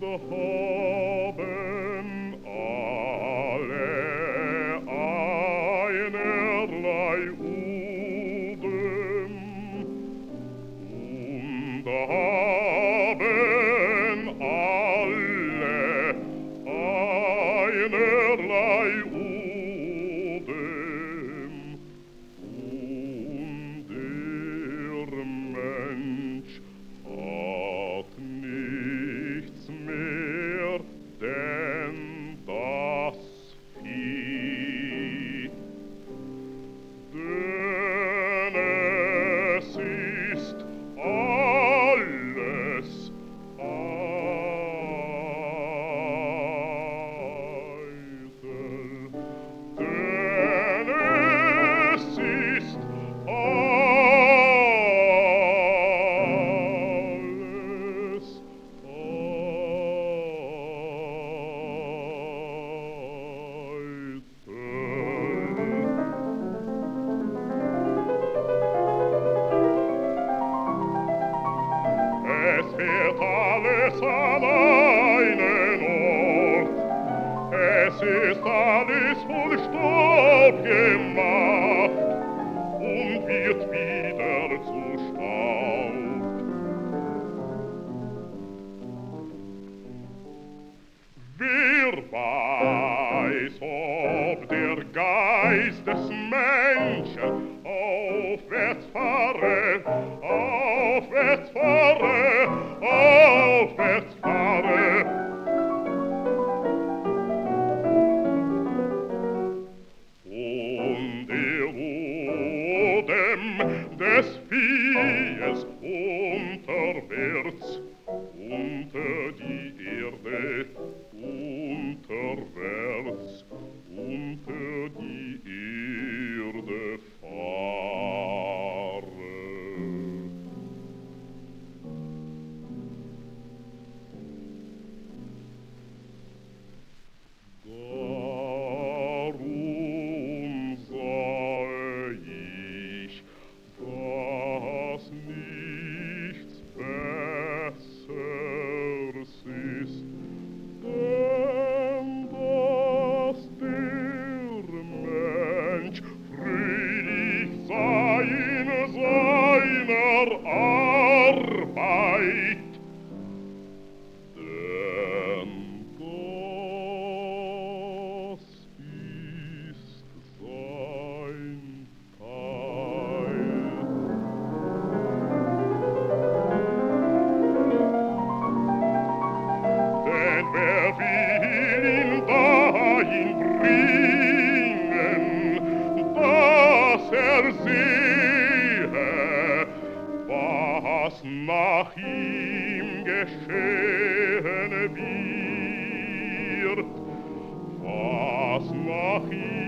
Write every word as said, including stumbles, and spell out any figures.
haben alle einerlei Uden und haben alle einerlei Uden und der Mensch hat nichts mehr denn das Vieh. Denn es ist alles eitel. Denn es ist alles eitel. Es wird alles an einen Ort, es ist alles voll Staub gemacht und wird wieder zu Staub. Wer weiß, ob der Geist des Menschen aufwärts fahre, aufwärts fahre, aufwärts fahre. Und der Odem des Viehes unterwärts, unter die Erde, unterwärts, unter die Erde fahre. Darum sah ich, dass nichts Besseres ist, denn dass der Mensch fröhlich sei in seiner Arbeit. Denn das ist sein Teil. Denn wer will ihn dahin bringen, dass er sehe, was nach ihm geschehen wird, was nach ihm